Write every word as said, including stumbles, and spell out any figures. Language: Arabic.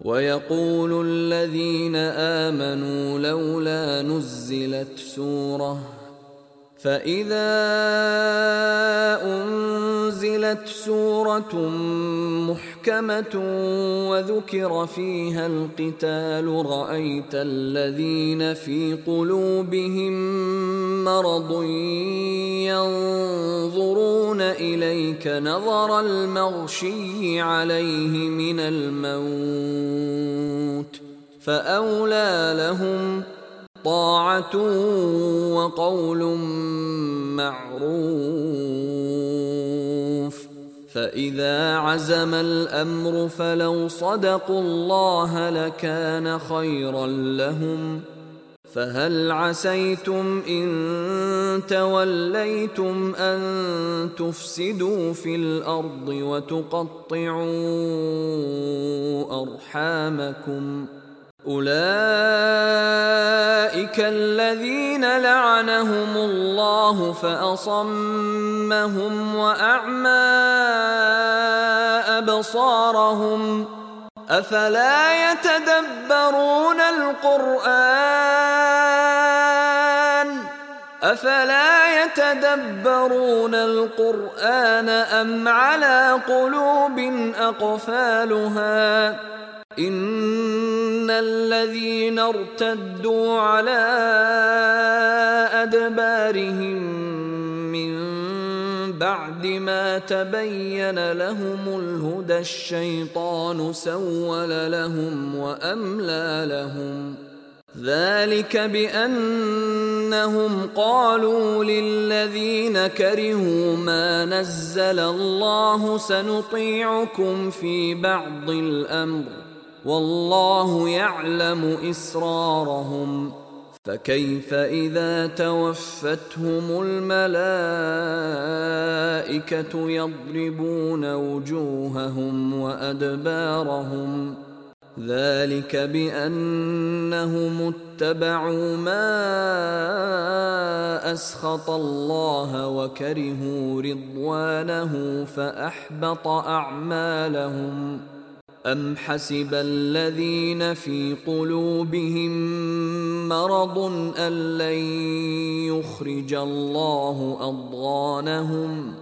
ويقول الذين آمنوا لولا نزلت سورة فإذا أنزلت سورة محكمة وذكر فيها القتال رأيت الذين في قلوبهم مرض ينظرون إليك نظر المغشي عليه من الموت فأولى لهم طاعة وقول معروف فإذا عزم الأمر فلو صدقوا الله لكان خيرا لهم فهل عسيتم إن توليتم أن تفسدوا في الأرض وتقطعوا أرحامكم أولئك الذين لعنهم الله فأصمهم وأعمى أبصارهم أفلا يتدبرون القرآن أفلا يتدبرون القرآن أم على قلوب أقفالها إن الذين ارتدوا على أدبارهم من بعد ما تبين لهم الهدى الشيطان سول لهم وأملى لهم ذلك بأنهم قالوا للذين كرهوا ما نزل الله سنطيعكم في بعض الأمر والله يعلم إسرارهم فكيف إذا توفتهم الملائكة يضربون وجوههم وأدبارهم ذلك بأنهم اتبعوا ما أسخط الله وكرهوا رضوانه فأحبط أعمالهم أم حسب الذين في قلوبهم مرض أن لن يخرج الله أضغانهم